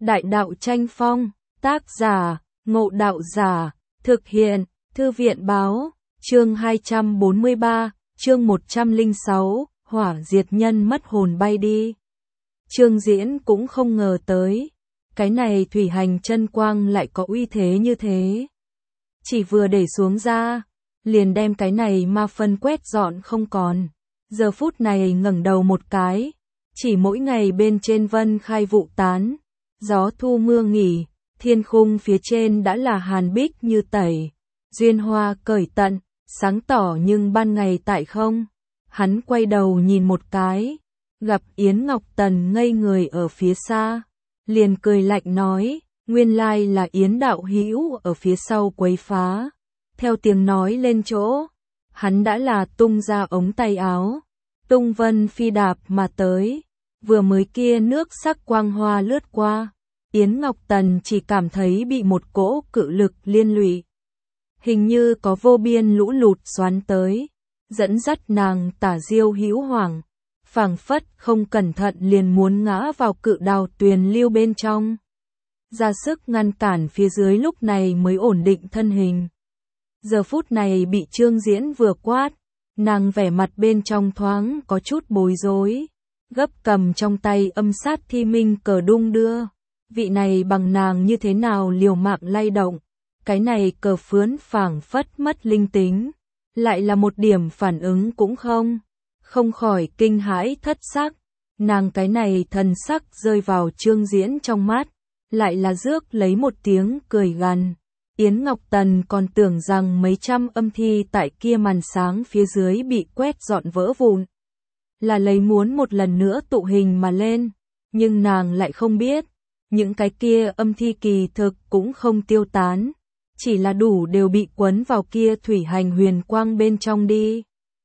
Đại đạo tranh phong, tác giả, Ngộ Đạo Giả, thực hiện, Thư viện báo, chương 243, chương 106, hỏa diệt nhân mất hồn bay đi. Trương Diễn cũng không ngờ tới, cái này thủy hành chân quang lại có uy thế như thế. Chỉ vừa để xuống ra, liền đem cái này ma phân quét dọn không còn. Giờ phút này ngẩng đầu một cái, chỉ mỗi ngày bên trên vân khai vụ tán, gió thu mưa nghỉ, thiên khung phía trên đã là hàn bích như tẩy, duyên hoa cởi tận, sáng tỏ nhưng ban ngày tại không. Hắn quay đầu nhìn một cái, gặp Yến Ngọc Tần ngây người ở phía xa, liền cười lạnh nói, nguyên lai là Yến đạo hữu ở phía sau quấy phá. Theo tiếng nói lên chỗ, hắn đã là tung ra ống tay áo, tung vân phi đạp mà tới, vừa mới kia nước sắc quang hoa lướt qua, Yến Ngọc Tần chỉ cảm thấy bị một cỗ cự lực liên lụy. Hình như có vô biên lũ lụt xoắn tới, dẫn dắt nàng tả diêu hữu hoảng, phảng phất không cẩn thận liền muốn ngã vào cự đào tuyền lưu bên trong. Ra sức ngăn cản phía dưới lúc này mới ổn định thân hình. Giờ phút này bị Trương Diễn vừa quát, nàng vẻ mặt bên trong thoáng có chút bối rối, gấp cầm trong tay âm sát thi minh cờ đung đưa. Vị này bằng nàng như thế nào liều mạng lay động, cái này cờ phướn phảng phất mất linh tính, lại là một điểm phản ứng cũng không khỏi kinh hãi thất sắc. Nàng cái này thần sắc rơi vào Trương Diễn trong mắt, lại là rước lấy một tiếng cười gằn. Yến Ngọc Tần còn tưởng rằng mấy trăm âm thi tại kia màn sáng phía dưới bị quét dọn vỡ vụn, là lấy muốn một lần nữa tụ hình mà lên, nhưng nàng lại không biết, những cái kia âm thi kỳ thực cũng không tiêu tán, chỉ là đủ đều bị quấn vào kia thủy hành huyền quang bên trong đi.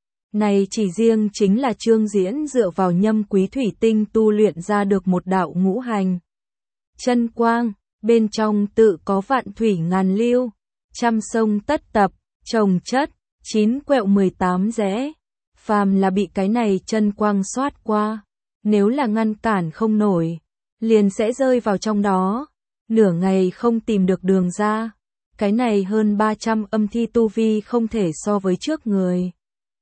Này chỉ riêng chính là Trương Diễn dựa vào nhâm quý thủy tinh tu luyện ra được một đạo ngũ hành chân quang, bên trong tự có vạn thủy ngàn lưu, trăm sông tất tập, trồng chất, 9 quẹo 18 rẽ. Phàm là bị cái này chân quang xoát qua, nếu là ngăn cản không nổi, liền sẽ rơi vào trong đó, nửa ngày không tìm được đường ra. Cái này hơn 300 âm thi tu vi không thể so với trước người.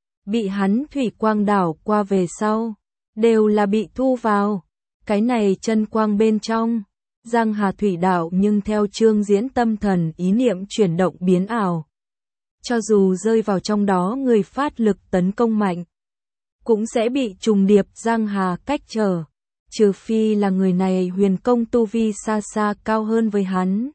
Bị hắn thủy quang đảo qua về sau, đều là bị thu vào. Cái này chân quang bên trong, Giang Hà thủy đảo nhưng theo Trương Diễn tâm thần ý niệm chuyển động biến ảo. Cho dù rơi vào trong đó người phát lực tấn công mạnh, cũng sẽ bị trùng điệp Giang Hà cách trở. Trừ phi là người này huyền công tu vi xa xa cao hơn với hắn,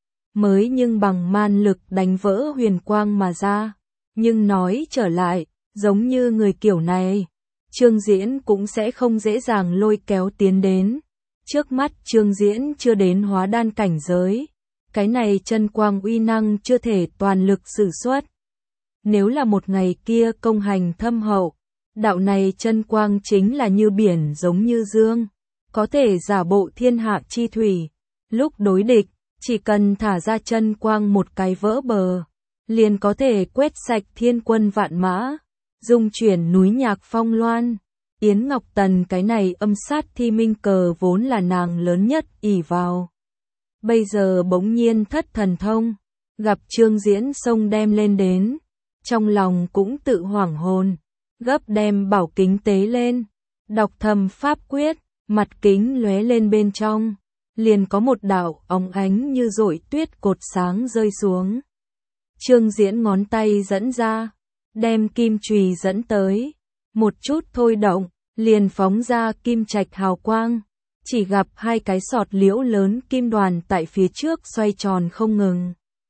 mới nhưng bằng man lực đánh vỡ huyền quang mà ra. Nhưng nói trở lại, giống như người kiểu này, Trương Diễn cũng sẽ không dễ dàng lôi kéo tiến đến. Trước mắt Trương Diễn chưa đến hóa đan cảnh giới, cái này chân quang uy năng chưa thể toàn lực sử xuất. Nếu là một ngày kia công hành thâm hậu, đạo này chân quang chính là như biển giống như dương, có thể giả bộ thiên hạ chi thủy. Lúc đối địch, chỉ cần thả ra chân quang một cái vỡ bờ, liền có thể quét sạch thiên quân vạn mã, dung chuyển núi nhạc phong loan. Yến Ngọc Tần cái này âm sát thi minh cờ vốn là nàng lớn nhất ỷ vào. Bây giờ bỗng nhiên thất thần thông, gặp Trương Diễn xông đem lên đến, trong lòng cũng tự hoảng hồn, gấp đem bảo kính tế lên, đọc thầm pháp quyết, mặt kính lóe lên bên trong, liền có một đạo óng ánh như dội tuyết cột sáng rơi xuống. Trương Diễn ngón tay dẫn ra, đem kim chùy dẫn tới, một chút thôi động, liền phóng ra kim trạch hào quang, chỉ gặp hai cái sọt liễu lớn kim đoàn tại phía trước xoay tròn không ngừng.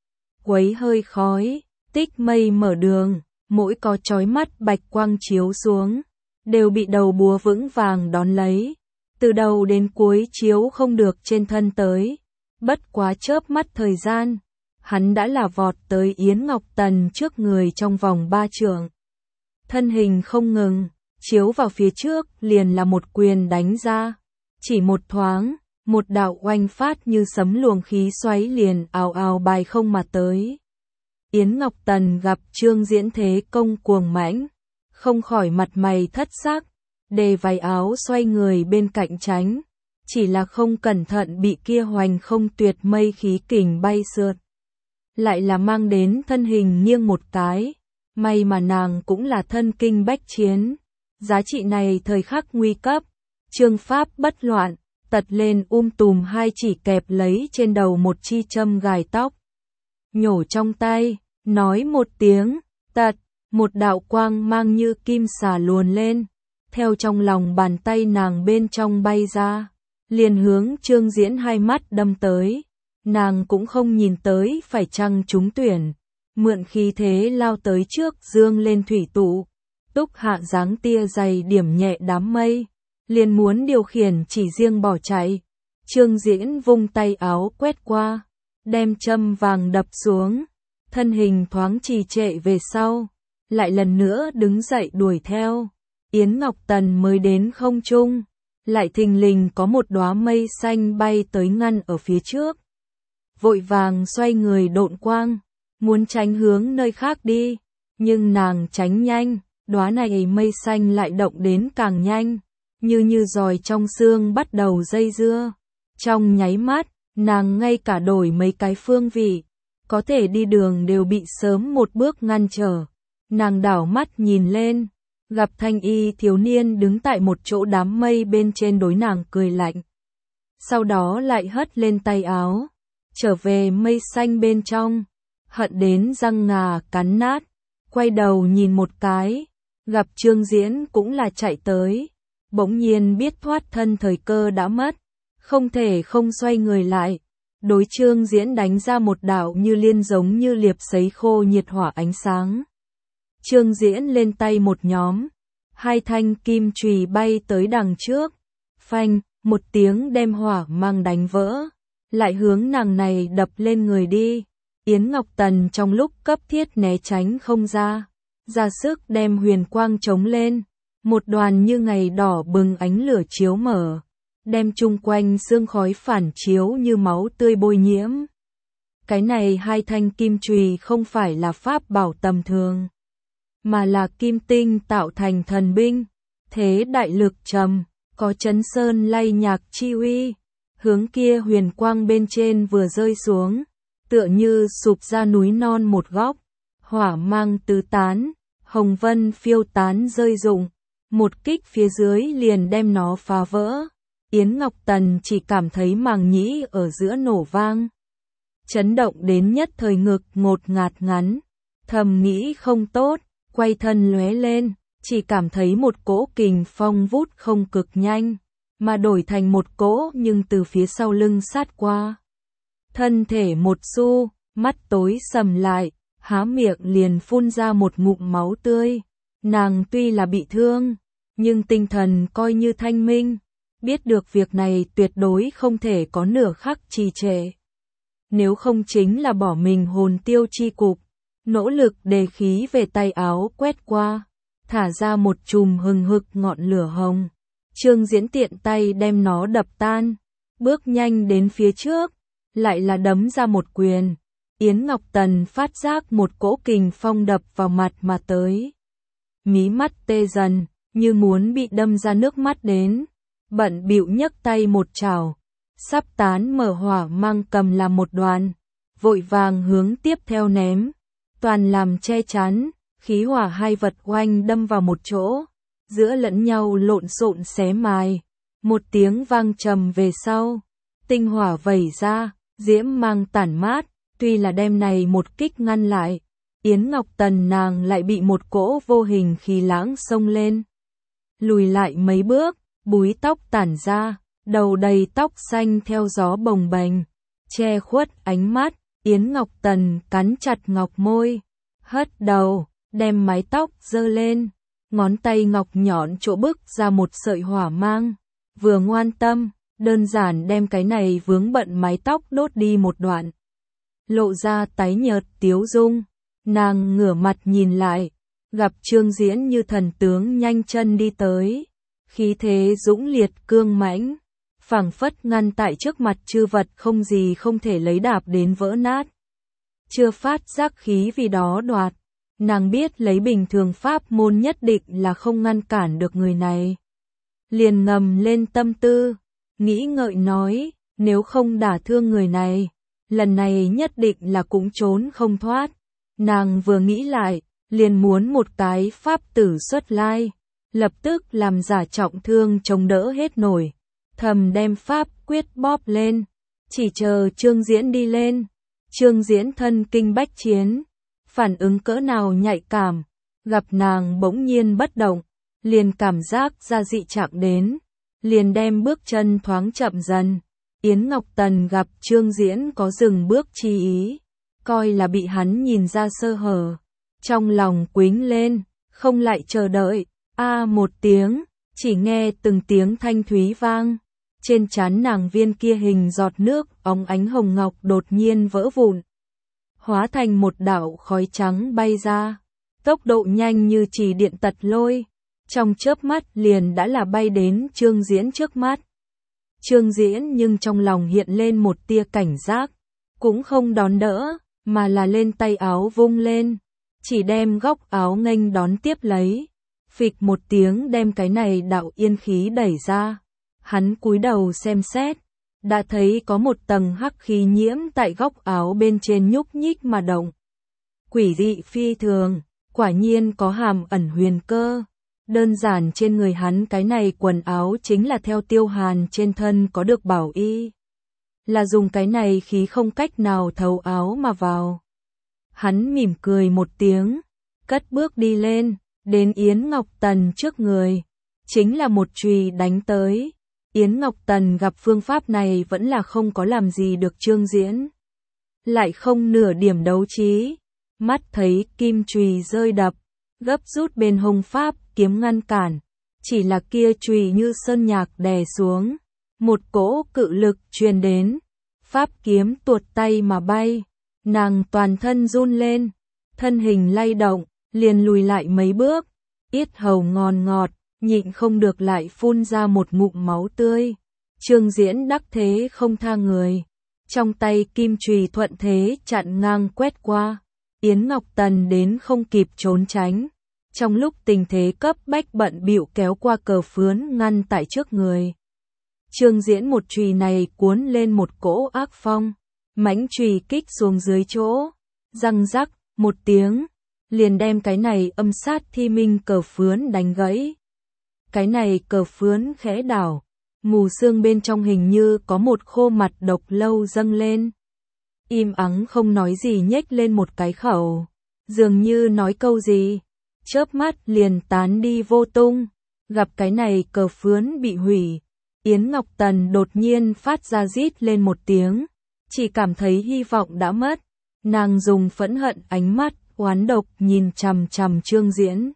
Quấy hơi khói, tích mây mở đường, mỗi có chói mắt bạch quang chiếu xuống, đều bị đầu búa vững vàng đón lấy. Từ đầu đến cuối chiếu không được trên thân tới, bất quá chớp mắt thời gian, hắn đã là vọt tới Yến Ngọc Tần trước người trong vòng 3 trượng. Thân hình không ngừng, chiếu vào phía trước liền là một quyền đánh ra, chỉ một thoáng, một đạo oanh phát như sấm luồng khí xoáy liền ào ào bài không mà tới. Yến Ngọc Tần gặp Trương Diễn thế công cuồng mãnh, không khỏi mặt mày thất sắc, đề váy áo xoay người bên cạnh tránh, chỉ là không cẩn thận bị kia hoành không tuyệt mây khí kình bay sượt. Lại là mang đến thân hình nghiêng một cái, may mà nàng cũng là thân kinh bách chiến. Giá trị này thời khắc nguy cấp, chương pháp bất loạn, tật lên tùm hai chỉ kẹp lấy trên đầu một chi châm gài tóc. Nhổ trong tay, nói một tiếng, tật, một đạo quang mang như kim xà luồn lên, theo trong lòng bàn tay nàng bên trong bay ra, liền hướng Trương Diễn hai mắt đâm tới. Nàng cũng không nhìn tới phải chăng trúng tuyển, mượn khí thế lao tới trước dương lên thủy tụ, túc hạ dáng tia dày điểm nhẹ đám mây, liền muốn điều khiển chỉ riêng bỏ chạy. Trương Diễn vung tay áo quét qua, đem châm vàng đập xuống, thân hình thoáng trì trệ về sau, lại lần nữa đứng dậy đuổi theo. Yến Ngọc Tần mới đến không trung, lại thình lình có một đóa mây xanh bay tới ngăn ở phía trước. Vội vàng xoay người độn quang, muốn tránh hướng nơi khác đi, nhưng nàng tránh nhanh, đóa này mây xanh lại động đến càng nhanh, như giòi trong xương bắt đầu dây dưa. Trong nháy mắt, nàng ngay cả đổi mấy cái phương vị, có thể đi đường đều bị sớm một bước ngăn trở. Nàng đảo mắt nhìn lên, gặp thanh y thiếu niên đứng tại một chỗ đám mây bên trên đối nàng cười lạnh. Sau đó lại hất lên tay áo, trở về mây xanh bên trong, hận đến răng ngà cắn nát, quay đầu nhìn một cái, gặp Trương Diễn cũng là chạy tới, bỗng nhiên biết thoát thân thời cơ đã mất, không thể không xoay người lại, đối Trương Diễn đánh ra một đạo như liên giống như liệp sấy khô nhiệt hỏa ánh sáng. Trương Diễn lên tay một nhóm, hai thanh kim chùy bay tới đằng trước, phanh, một tiếng đem hỏa mang đánh vỡ, lại hướng nàng này đập lên người đi. Yến Ngọc Tần trong lúc cấp thiết né tránh không ra sức đem huyền quang chống lên, một đoàn như ngày đỏ bừng ánh lửa chiếu mở, đem chung quanh sương khói phản chiếu như máu tươi bôi nhiễm. Cái này hai thanh kim chùy không phải là pháp bảo tầm thường, mà là kim tinh tạo thành thần binh, thế đại lực trầm, có chấn sơn lay nhạc chi uy, hướng kia huyền quang bên trên vừa rơi xuống, tựa như sụp ra núi non một góc, hỏa mang tứ tán, hồng vân phiêu tán rơi rụng, một kích phía dưới liền đem nó phá vỡ. Yến Ngọc Tần chỉ cảm thấy màng nhĩ ở giữa nổ vang, chấn động đến nhất thời ngực ngột ngạt ngắn, thầm nghĩ không tốt, quay thân lóe lên, chỉ cảm thấy một cỗ kình phong vút không cực nhanh, mà đổi thành một cỗ nhưng từ phía sau lưng sát qua. Thân thể một xu, mắt tối sầm lại, há miệng liền phun ra một ngụm máu tươi. Nàng tuy là bị thương, nhưng tinh thần coi như thanh minh, biết được việc này tuyệt đối không thể có nửa khắc trì trệ. Nếu không chính là bỏ mình hồn tiêu chi cục, nỗ lực đề khí về tay áo quét qua, thả ra một chùm hừng hực ngọn lửa hồng. Trương Diễn tiện tay đem nó đập tan, bước nhanh đến phía trước, lại là đấm ra một quyền. Yến Ngọc Tần phát giác một cỗ kình phong đập vào mặt mà tới. Mí mắt tê dần, như muốn bị đâm ra nước mắt đến, bận bịu nhấc tay một chảo, sắp tán mở hỏa mang cầm làm một đoàn, vội vàng hướng tiếp theo ném, toàn làm che chắn, khí hỏa hai vật oanh đâm vào một chỗ, giữa lẫn nhau lộn xộn xé mài, một tiếng vang trầm về sau, tinh hỏa vẩy ra, diễm mang tản mát, tuy là đem này một kích ngăn lại, Yến Ngọc Tần nàng lại bị một cỗ vô hình khí lãng xông lên, lùi lại mấy bước, búi tóc tản ra, đầu đầy tóc xanh theo gió bồng bềnh, che khuất ánh mắt. Yến Ngọc Tần cắn chặt ngọc môi, hất đầu, đem mái tóc giơ lên, ngón tay ngọc nhọn chỗ bức ra một sợi hỏa mang, vừa ngoan tâm, đơn giản đem cái này vướng bận mái tóc đốt đi một đoạn, lộ ra tái nhợt tiếu dung. Nàng ngửa mặt nhìn lại, gặp Trương Diễn như thần tướng nhanh chân đi tới, khí thế dũng liệt cương mãnh, phảng phất ngăn tại trước mặt chư vật không gì không thể lấy đạp đến vỡ nát. Chưa phát giác khí vì đó đoạt, nàng biết lấy bình thường pháp môn nhất định là không ngăn cản được người này. Liền ngầm lên tâm tư, nghĩ ngợi nói, nếu không đả thương người này, lần này nhất định là cũng trốn không thoát. Nàng vừa nghĩ lại, liền muốn một cái pháp tử xuất lai, lập tức làm giả trọng thương chống đỡ hết nổi, thầm đem pháp quyết bóp lên, chỉ chờ Trương Diễn đi lên. Trương Diễn thân kinh bách chiến, phản ứng cỡ nào nhạy cảm, gặp nàng bỗng nhiên bất động, liền cảm giác ra dị trạng đến, liền đem bước chân thoáng chậm dần. Yến Ngọc Tần gặp Trương Diễn có dừng bước chi ý, coi là bị hắn nhìn ra sơ hở, trong lòng quính lên, không lại chờ đợi, một tiếng, chỉ nghe từng tiếng thanh thúy vang, trên trán nàng viên kia hình giọt nước óng ánh hồng ngọc đột nhiên vỡ vụn, hóa thành một đạo khói trắng bay ra, tốc độ nhanh như chỉ điện tật lôi, trong chớp mắt liền đã là bay đến Trương Diễn trước mắt. Trương Diễn nhưng trong lòng hiện lên một tia cảnh giác, cũng không đón đỡ, mà là lên tay áo vung lên, chỉ đem góc áo nghênh đón tiếp lấy, phịch một tiếng đem cái này đạo yên khí đẩy ra. Hắn cúi đầu xem xét, đã thấy có một tầng hắc khí nhiễm tại góc áo bên trên nhúc nhích mà động. Quỷ dị phi thường, quả nhiên có hàm ẩn huyền cơ. Đơn giản trên người hắn cái này quần áo chính là theo Tiêu Hàn trên thân có được bảo y. Là dùng cái này khí không cách nào thấu áo mà vào. Hắn mỉm cười một tiếng, cất bước đi lên, đến Yến Ngọc Tần trước người. Chính là một chùy đánh tới. Yến Ngọc Tần gặp phương pháp này vẫn là không có làm gì được Trương Diễn. Lại không nửa điểm đấu trí. Mắt thấy kim chùy rơi đập, gấp rút bên hông pháp kiếm ngăn cản. Chỉ là kia chùy như sơn nhạc đè xuống. Một cỗ cự lực truyền đến. Pháp kiếm tuột tay mà bay. Nàng toàn thân run lên. Thân hình lay động, liền lùi lại mấy bước. Yết hầu ngòn ngọt, nhịn không được lại phun ra một ngụm máu tươi. Trương Diễn đắc thế không tha người. Trong tay kim chùy thuận thế chặn ngang quét qua. Yến Ngọc Tần đến không kịp trốn tránh. Trong lúc tình thế cấp bách bận bịu kéo qua cờ phướn ngăn tại trước người. Trương Diễn một chùy này cuốn lên một cỗ ác phong. Mãnh chùy kích xuống dưới chỗ. Răng rắc, một tiếng. Liền đem cái này âm sát thi minh cờ phướn đánh gãy. Cái này cờ phướn khẽ đảo. Mù sương bên trong hình như có một khô mặt độc lâu dâng lên. Im ắng không nói gì nhếch lên một cái khẩu. Dường như nói câu gì. Chớp mắt liền tán đi vô tung. Gặp cái này cờ phướn bị hủy. Yến Ngọc Tần đột nhiên phát ra rít lên một tiếng. Chỉ cảm thấy hy vọng đã mất. Nàng dùng phẫn hận ánh mắt, oán độc nhìn chằm chằm Trương Diễn.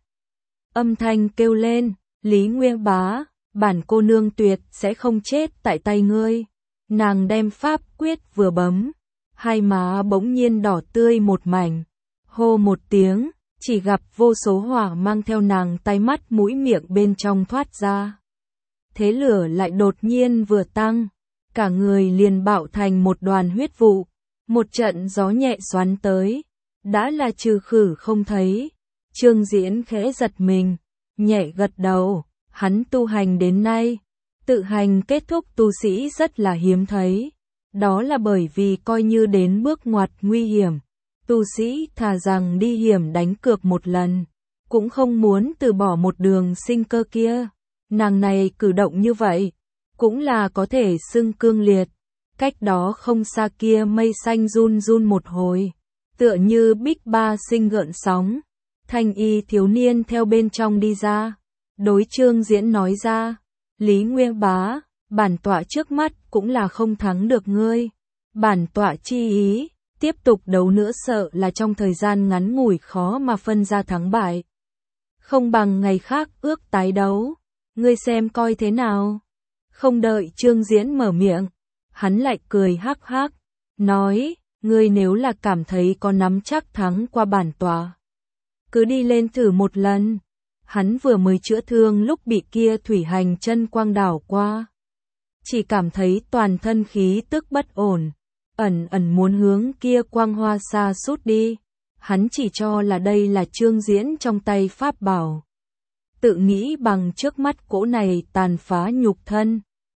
Âm thanh kêu lên, Lý Nguyên Bá, bản cô nương tuyệt sẽ không chết tại tay ngươi. Nàng đem pháp quyết vừa bấm. Hai má bỗng nhiên đỏ tươi một mảnh. Hô một tiếng, chỉ gặp vô số hỏa mang theo nàng tay mắt mũi miệng bên trong thoát ra. Thế lửa lại đột nhiên vừa tăng. Cả người liền bạo thành một đoàn huyết vụ. Một trận gió nhẹ xoắn tới. Đã là trừ khử không thấy. Trương Diễn khẽ giật mình. Nhẹ gật đầu. Hắn tu hành đến nay. Tự hành kết thúc tu sĩ rất là hiếm thấy. Đó là bởi vì coi như đến bước ngoặt nguy hiểm. Tu sĩ thà rằng đi hiểm đánh cược một lần. Cũng không muốn từ bỏ một đường sinh cơ kia. Nàng này cử động như vậy. Cũng là có thể xưng cương liệt. Cách đó không xa kia mây xanh run run một hồi. Tựa như bích ba sinh gợn sóng. Thanh y thiếu niên theo bên trong đi ra. Đối Trương Diễn nói ra. Lý Nguyên Bá, bản tọa trước mắt cũng là không thắng được ngươi. Bản tọa chi ý, tiếp tục đấu nữa sợ là trong thời gian ngắn ngủi khó mà phân ra thắng bại. Không bằng ngày khác ước tái đấu. Ngươi xem coi thế nào. Không đợi Trương Diễn mở miệng. Hắn lại cười hắc hắc. Nói, ngươi nếu là cảm thấy có nắm chắc thắng qua bản tọa. Cứ đi lên thử một lần. Hắn vừa mới chữa thương lúc bị kia thủy hành chân quang đảo qua. Chỉ cảm thấy toàn thân khí tức bất ổn. Ẩn ẩn muốn hướng kia quang hoa xa sút đi. Hắn chỉ cho là đây là Trương Diễn trong tay pháp bảo. Tự nghĩ bằng trước mắt cỗ này tàn phá nhục thân.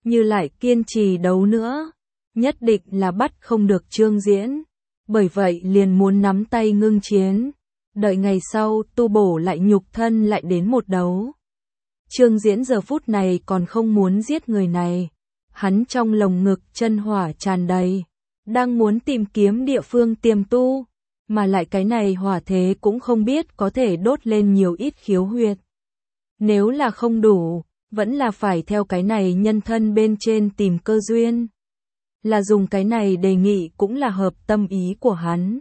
như lại kiên trì đấu nữa, nhất định là bắt không được Trương Diễn. Bởi vậy liền muốn nắm tay ngưng chiến, đợi ngày sau tu bổ lại nhục thân lại đến một đấu. Trương Diễn giờ phút này còn không muốn giết người này, hắn trong lồng ngực chân hỏa tràn đầy, đang muốn tìm kiếm địa phương tiềm tu, mà lại cái này hỏa thế cũng không biết có thể đốt lên nhiều ít khiếu huyệt. Nếu là không đủ, vẫn là phải theo cái này nhân thân bên trên tìm cơ duyên. Là dùng cái này đề nghị cũng là hợp tâm ý của hắn.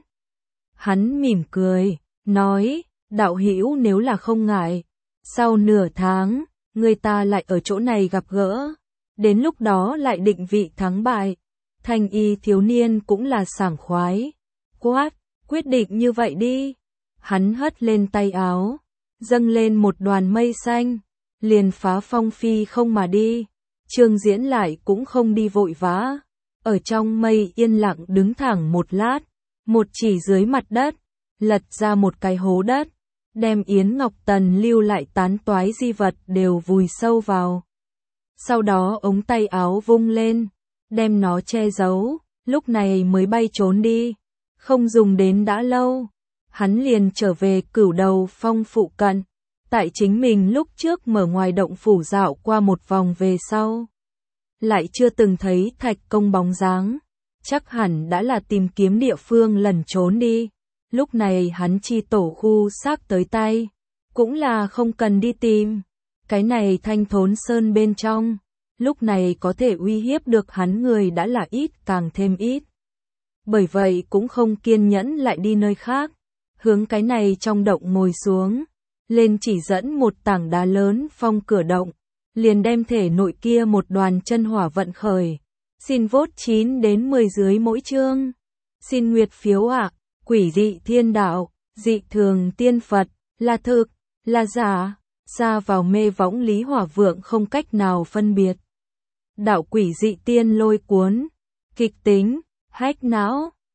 Hắn mỉm cười, nói, đạo hữu nếu là không ngại, sau nửa tháng, người ta lại ở chỗ này gặp gỡ, đến lúc đó lại định vị thắng bại. Thanh y thiếu niên cũng là sảng khoái, quát, quyết định như vậy đi. Hắn hất lên tay áo, dâng lên một đoàn mây xanh, liền phá phong phi không mà đi. Trương Diễn lại cũng không đi vội vã, ở trong mây yên lặng đứng thẳng một lát, một chỉ dưới mặt đất, lật ra một cái hố đất, đem Yến Ngọc Tần lưu lại tán toái di vật đều vùi sâu vào. Sau đó ống tay áo vung lên, đem nó che giấu, lúc này mới bay trốn đi. Không dùng đến đã lâu, hắn liền trở về Cửu Đầu Phong phụ cận. Tại chính mình lúc trước mở ngoài động phủ dạo qua một vòng về sau, lại chưa từng thấy Thạch Công bóng dáng, chắc hẳn đã là tìm kiếm địa phương lẩn trốn đi. Lúc này hắn chi tổ khu xác tới tay, cũng là không cần đi tìm. Cái này Thanh Thốn Sơn bên trong, lúc này có thể uy hiếp được hắn người đã là ít càng thêm ít. Bởi vậy cũng không kiên nhẫn lại đi nơi khác, hướng cái này trong động ngồi xuống, lên chỉ dẫn một tảng đá lớn phong cửa động, liền đem thể nội kia một đoàn chân hỏa vận khởi. Xin vote 9 đến 10 dưới mỗi chương. Xin nguyệt phiếu ạ. Quỷ dị thiên đạo, dị thường tiên Phật, là thực, là giả, xa vào mê võng Lý Hỏa Vượng không cách nào phân biệt. Đạo quỷ dị tiên lôi cuốn, kịch tính, hách não.